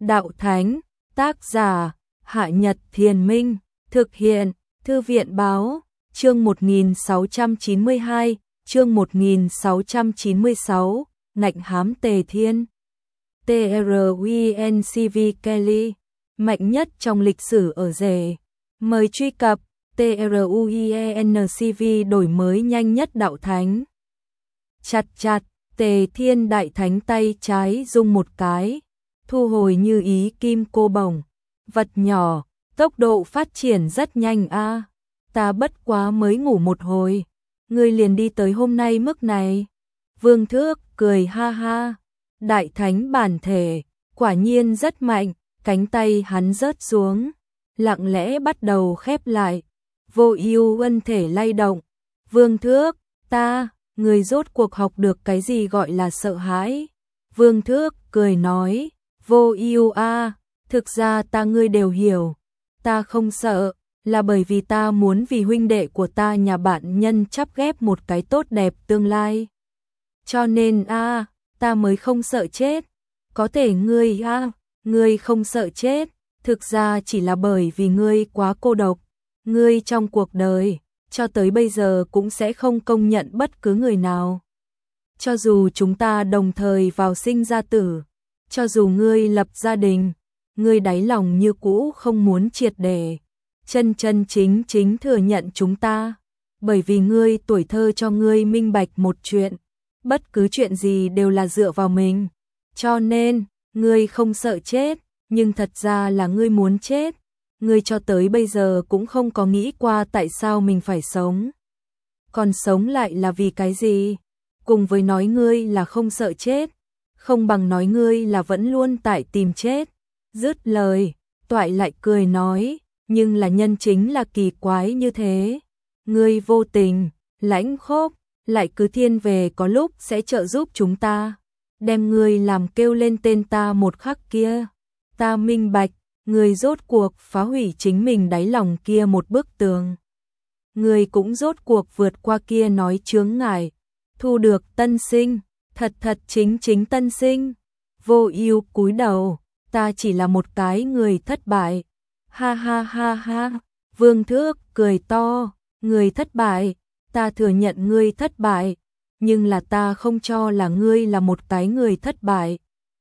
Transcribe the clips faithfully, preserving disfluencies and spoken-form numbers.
Đạo Thánh, tác giả, Hạ Nhật Thiền Minh, thực hiện, Thư viện Báo, chương một nghìn sáu trăm chín mươi hai, chương một nghìn sáu trăm chín mươi sáu, ngạnh hám Tề Thiên. TRUINCV Kelly, mạnh nhất trong lịch sử ở rể. Mời truy cập TRUIENCV đổi mới nhanh nhất Đạo Thánh. Chặt chặt, Tề Thiên Đại Thánh tay trái rung một cái, thu hồi như ý kim cô bổng. Vật nhỏ, tốc độ phát triển rất nhanh a. Ta bất quá mới ngủ một hồi, ngươi liền đi tới hôm nay mức này. Vương Thước cười ha ha. Đại Thánh bản thể, quả nhiên rất mạnh, cánh tay hắn rớt xuống, lặng lẽ bắt đầu khép lại. Vô ưu ân thể lay động. Vương Thước, ta, người rốt cuộc học được cái gì gọi là sợ hãi? Vương Thước cười nói, Vô ưu a, thực ra ta ngươi đều hiểu, ta không sợ, là bởi vì ta muốn vì huynh đệ của ta nhà bạn nhân chắp ghép một cái tốt đẹp tương lai. Cho nên a, ta mới không sợ chết. Có thể ngươi a, ngươi không sợ chết, thực ra chỉ là bởi vì ngươi quá cô độc. Ngươi trong cuộc đời, cho tới bây giờ cũng sẽ không công nhận bất cứ người nào. Cho dù chúng ta đồng thời vào sinh ra tử, cho dù ngươi lập gia đình, ngươi đáy lòng như cũ không muốn triệt để, chân chân chính chính thừa nhận chúng ta. Bởi vì ngươi tuổi thơ cho ngươi minh bạch một chuyện, bất cứ chuyện gì đều là dựa vào mình. Cho nên, ngươi không sợ chết, nhưng thật ra là ngươi muốn chết. Ngươi cho tới bây giờ cũng không có nghĩ qua tại sao mình phải sống. Còn sống lại là vì cái gì? Cùng với nói ngươi là không sợ chết, không bằng nói ngươi là vẫn luôn tại tìm chết. Dứt lời, Toại lại cười nói, nhưng là nhân chính là kỳ quái như thế. Ngươi vô tình, lãnh khốc, lại cứ thiên về có lúc sẽ trợ giúp chúng ta. Đem ngươi làm kêu lên tên ta một khắc kia. Ta minh bạch, ngươi rốt cuộc phá hủy chính mình đáy lòng kia một bức tường. Ngươi cũng rốt cuộc vượt qua kia nói chướng ngại, thu được tân sinh, thật thật chính chính tân sinh. Vô ưu cúi đầu, ta chỉ là một cái người thất bại. Ha ha ha ha, Vương Thước cười to, người thất bại, ta thừa nhận ngươi thất bại, nhưng là ta không cho là ngươi là một cái người thất bại.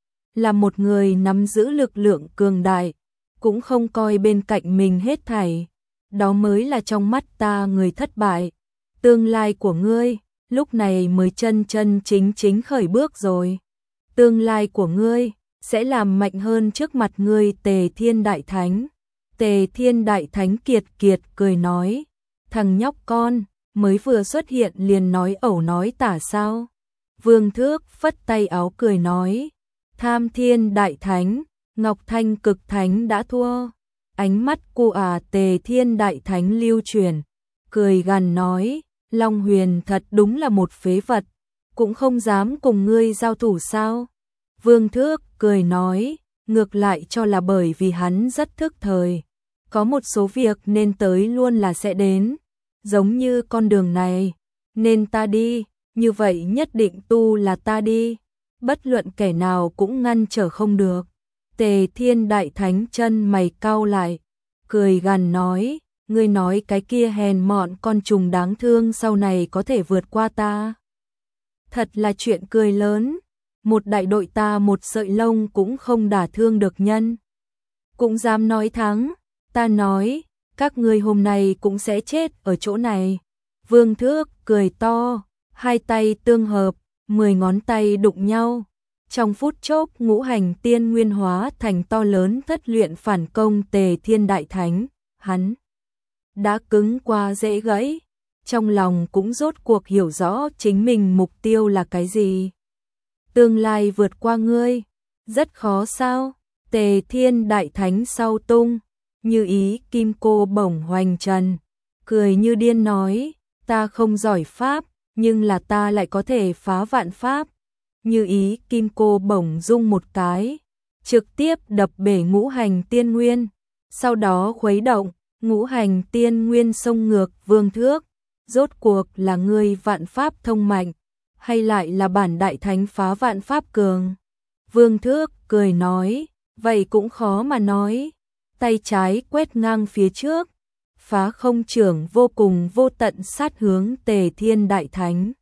Là một người nắm giữ lực lượng cường đại, cũng không coi bên cạnh mình hết thảy. Đó mới là trong mắt ta người thất bại. Tương lai của ngươi, lúc này mới chân chân chính chính khởi bước rồi. Tương lai của ngươi, sẽ làm mạnh hơn trước mặt ngươi Tề Thiên Đại Thánh. Tề Thiên Đại Thánh kiệt kiệt cười nói, thằng nhóc con, mới vừa xuất hiện liền nói ẩu nói tả sao. Vương Thước phất tay áo cười nói, Tham Thiên Đại Thánh, Ngọc Thanh Cực Thánh đã thua. Ánh mắt cu à Tề Thiên Đại Thánh lưu chuyển, cười gằn nói, Long Huyền thật đúng là một phế vật, cũng không dám cùng ngươi giao thủ sao. Vương Thước cười nói, ngược lại cho là bởi vì hắn rất thức thời, có một số việc nên tới luôn là sẽ đến, giống như con đường này, nên ta đi, như vậy nhất định tu là ta đi, bất luận kẻ nào cũng ngăn trở không được. Tề Thiên Đại Thánh chân mày cau lại, cười gằn nói, ngươi nói cái kia hèn mọn con trùng đáng thương sau này có thể vượt qua ta. Thật là chuyện cười lớn, một đại đội ta một sợi lông cũng không đả thương được nhân. Cũng dám nói thắng, ta nói, các ngươi hôm nay cũng sẽ chết ở chỗ này. Vương Thước cười to, hai tay tương hợp, mười ngón tay đụng nhau. Trong phút chốc ngũ hành tiên nguyên hóa thành to lớn thất luyện phản công Tề Thiên Đại Thánh. Hắn đã cứng qua dễ gãy, trong lòng cũng rốt cuộc hiểu rõ chính mình mục tiêu là cái gì. Tương lai vượt qua ngươi, rất khó sao? Tề Thiên Đại Thánh sau tung, như ý kim cô bổng hoành trần, cười như điên nói, ta không giỏi pháp, nhưng là ta lại có thể phá vạn pháp. Như ý kim cô bổng rung một cái, trực tiếp đập bể ngũ hành tiên nguyên, sau đó khuấy động, ngũ hành tiên nguyên xông ngược. Vương Thước, rốt cuộc là ngươi vạn pháp thông mạnh, hay lại là bản Đại Thánh phá vạn pháp cường? Vương Thước cười nói, vậy cũng khó mà nói. Tay trái quét ngang phía trước, phá không trưởng vô cùng vô tận sát hướng Tề Thiên Đại Thánh.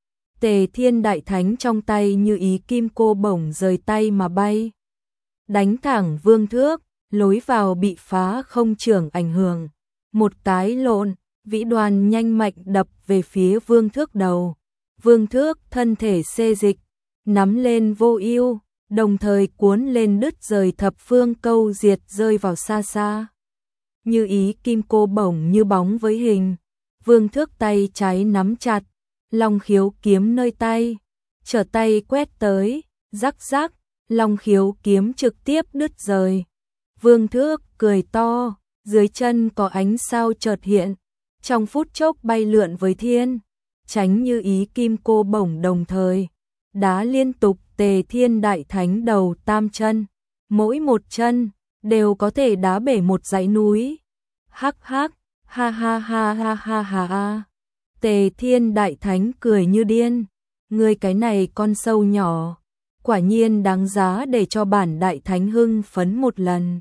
Tề Thiên Đại Thánh trong tay như ý kim cô bổng rời tay mà bay, đánh thẳng Vương Thước, lối vào bị phá không trưởng ảnh hưởng. Một cái lộn, vĩ đoàn nhanh mạnh đập về phía Vương Thước đầu. Vương Thước thân thể xê dịch, nắm lên vô ưu, đồng thời cuốn lên đứt rời thập phương câu diệt rơi vào xa xa. Như ý kim cô bổng như bóng với hình, Vương Thước tay trái nắm chặt, long khiếu kiếm nơi tay, trở tay quét tới, rắc rắc, long khiếu kiếm trực tiếp đứt rời. Vương Thước cười to, dưới chân có ánh sao chợt hiện, trong phút chốc bay lượn với thiên, tránh như ý kim cô bổng đồng thời, đá liên tục Tề Thiên Đại Thánh đầu tam chân, mỗi một chân đều có thể đá bể một dãy núi. Hắc hắc, ha ha ha ha ha ha ha. Tề Thiên Đại Thánh cười như điên, ngươi cái này con sâu nhỏ, quả nhiên đáng giá để cho bản Đại Thánh hưng phấn một lần.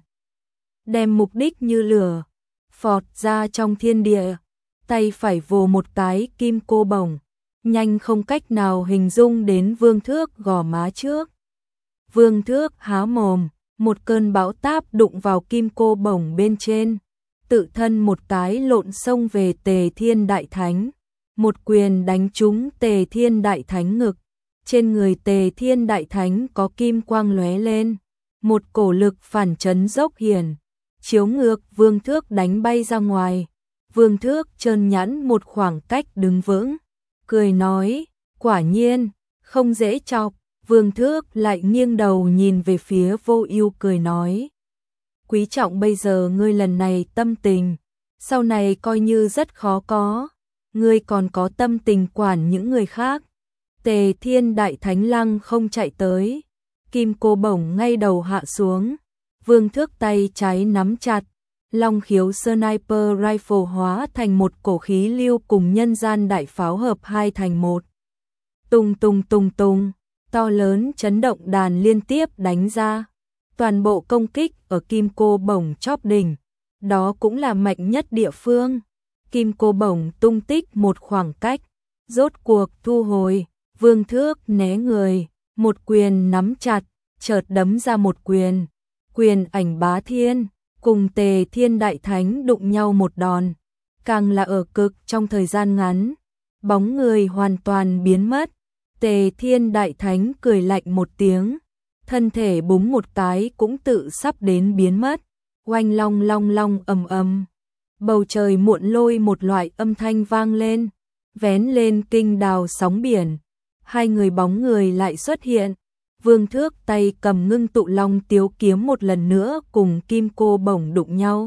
Đem mục đích như lửa, phọt ra trong thiên địa, tay phải vồ một cái kim cô bổng, nhanh không cách nào hình dung đến Vương Thước gò má trước. Vương Thước há mồm, một cơn bão táp đụng vào kim cô bổng bên trên, tự thân một cái lộn xông về Tề Thiên Đại Thánh, một quyền đánh trúng Tề Thiên Đại Thánh ngực. Trên người Tề Thiên Đại Thánh có kim quang lóe lên, một cổ lực phản chấn dốc hiển, chiếu ngược Vương Thước đánh bay ra ngoài. Vương Thước trơn nhẵn một khoảng cách đứng vững, cười nói, quả nhiên, không dễ chọc. Vương Thước lại nghiêng đầu nhìn về phía Vô Ưu cười nói, quý trọng bây giờ ngươi lần này tâm tình, sau này coi như rất khó có, ngươi còn có tâm tình quản những người khác. Tề Thiên Đại Thánh lăng không chạy tới, kim cô bổng ngay đầu hạ xuống, Vương Thước tay trái nắm chặt, long khiếu sniper rifle hóa thành một cổ khí lưu cùng nhân gian đại pháo hợp hai thành một. Tung tung tung tung, to lớn chấn động đàn liên tiếp đánh ra, toàn bộ công kích ở kim cô bổng chóp đỉnh, đó cũng là mạnh nhất địa phương. Kim cô bổng tung tích một khoảng cách, rốt cuộc thu hồi, Vương Thước né người, một quyền nắm chặt, chợt đấm ra một quyền, quyền ảnh bá thiên, cùng Tề Thiên Đại Thánh đụng nhau một đòn, càng là ở cực trong thời gian ngắn, bóng người hoàn toàn biến mất. Tề Thiên Đại Thánh cười lạnh một tiếng, thân thể búng một cái cũng tự sắp đến biến mất. Oanh long long long ầm ầm, bầu trời muộn lôi một loại âm thanh vang lên, vén lên kinh đào sóng biển. Hai người bóng người lại xuất hiện, Vương Thước tay cầm ngưng tụ long tiếu kiếm một lần nữa cùng kim cô bổng đụng nhau.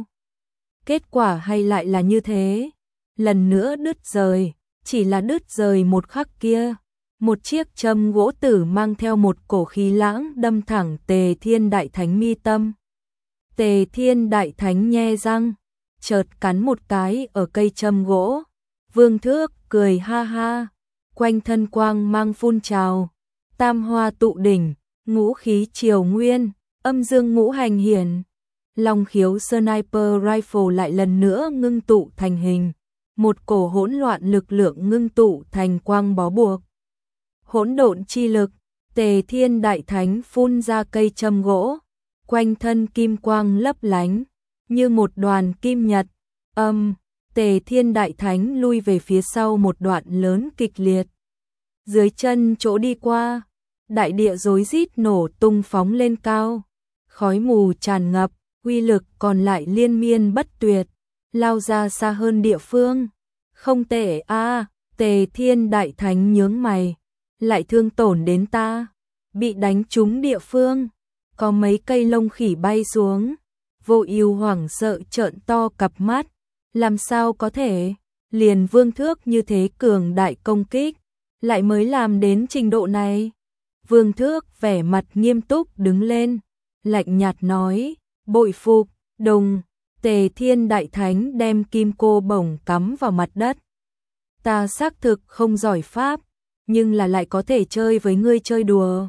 Kết quả hay lại là như thế, lần nữa đứt rời, chỉ là đứt rời một khắc kia, một chiếc châm gỗ tử mang theo một cổ khí lãng đâm thẳng Tề Thiên Đại Thánh mi tâm. Tề Thiên Đại Thánh nhe răng, chợt cắn một cái ở cây châm gỗ. Vương Thước cười ha ha, quanh thân quang mang phun trào, tam hoa tụ đỉnh, ngũ khí triều nguyên, âm dương ngũ hành hiển. Long khiếu sniper rifle lại lần nữa ngưng tụ thành hình, một cổ hỗn loạn lực lượng ngưng tụ thành quang bó buộc. Hỗn độn chi lực, Tề Thiên Đại Thánh phun ra cây châm gỗ, quanh thân kim quang lấp lánh, như một đoàn kim nhật. Âm, Tề Thiên Đại Thánh lui về phía sau một đoạn lớn kịch liệt. Dưới chân chỗ đi qua, đại địa rối rít nổ tung phóng lên cao, khói mù tràn ngập, uy lực còn lại liên miên bất tuyệt, lao ra xa hơn địa phương. Không tệ a, Tề Thiên Đại Thánh nhướng mày, lại thương tổn đến ta, bị đánh trúng địa phương, có mấy cây lông khỉ bay xuống. Vô Ưu hoảng sợ trợn to cặp mắt, làm sao có thể, liền Vương Thước như thế cường đại công kích, lại mới làm đến trình độ này. Vương Thước vẻ mặt nghiêm túc đứng lên, lạnh nhạt nói, bội phục. Đùng, Tề Thiên Đại Thánh đem kim cô bổng cắm vào mặt đất. Ta xác thực không giỏi pháp, nhưng là lại có thể chơi với ngươi chơi đùa.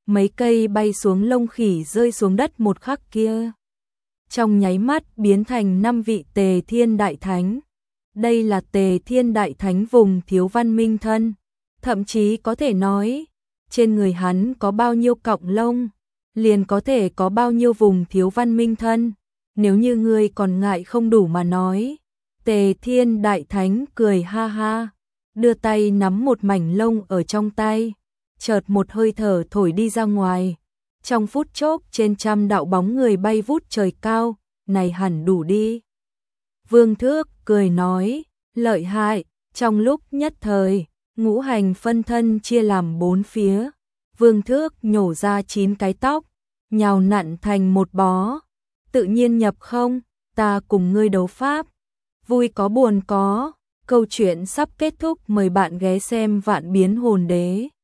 mấy cây bay xuống lông khỉ rơi xuống đất một khắc kia. Trong nháy mắt biến thành năm vị Tề Thiên Đại Thánh. Đây là Tề Thiên Đại Thánh vùng thiếu văn minh thân. Thậm chí có thể nói, trên người hắn có bao nhiêu cọng lông, liền có thể có bao nhiêu vùng thiếu văn minh thân. Nếu như ngươi còn ngại không đủ mà nói. Tề Thiên Đại Thánh cười ha ha, đưa tay nắm một mảnh lông ở trong tay, chợt một hơi thở thổi đi ra ngoài. Trong phút chốc trên trăm đạo bóng người bay vút trời cao, này hẳn đủ đi. Vương Thước cười nói, lợi hại, trong lúc nhất thời, ngũ hành phân thân chia làm bốn phía. Vương Thước nhổ ra chín cái tóc, nhào nặn thành một bó. Tự nhiên nhập không, ta cùng ngươi đấu pháp. Vui có buồn có, câu chuyện sắp kết thúc, mời bạn ghé xem Vạn Biến Hồn Đế.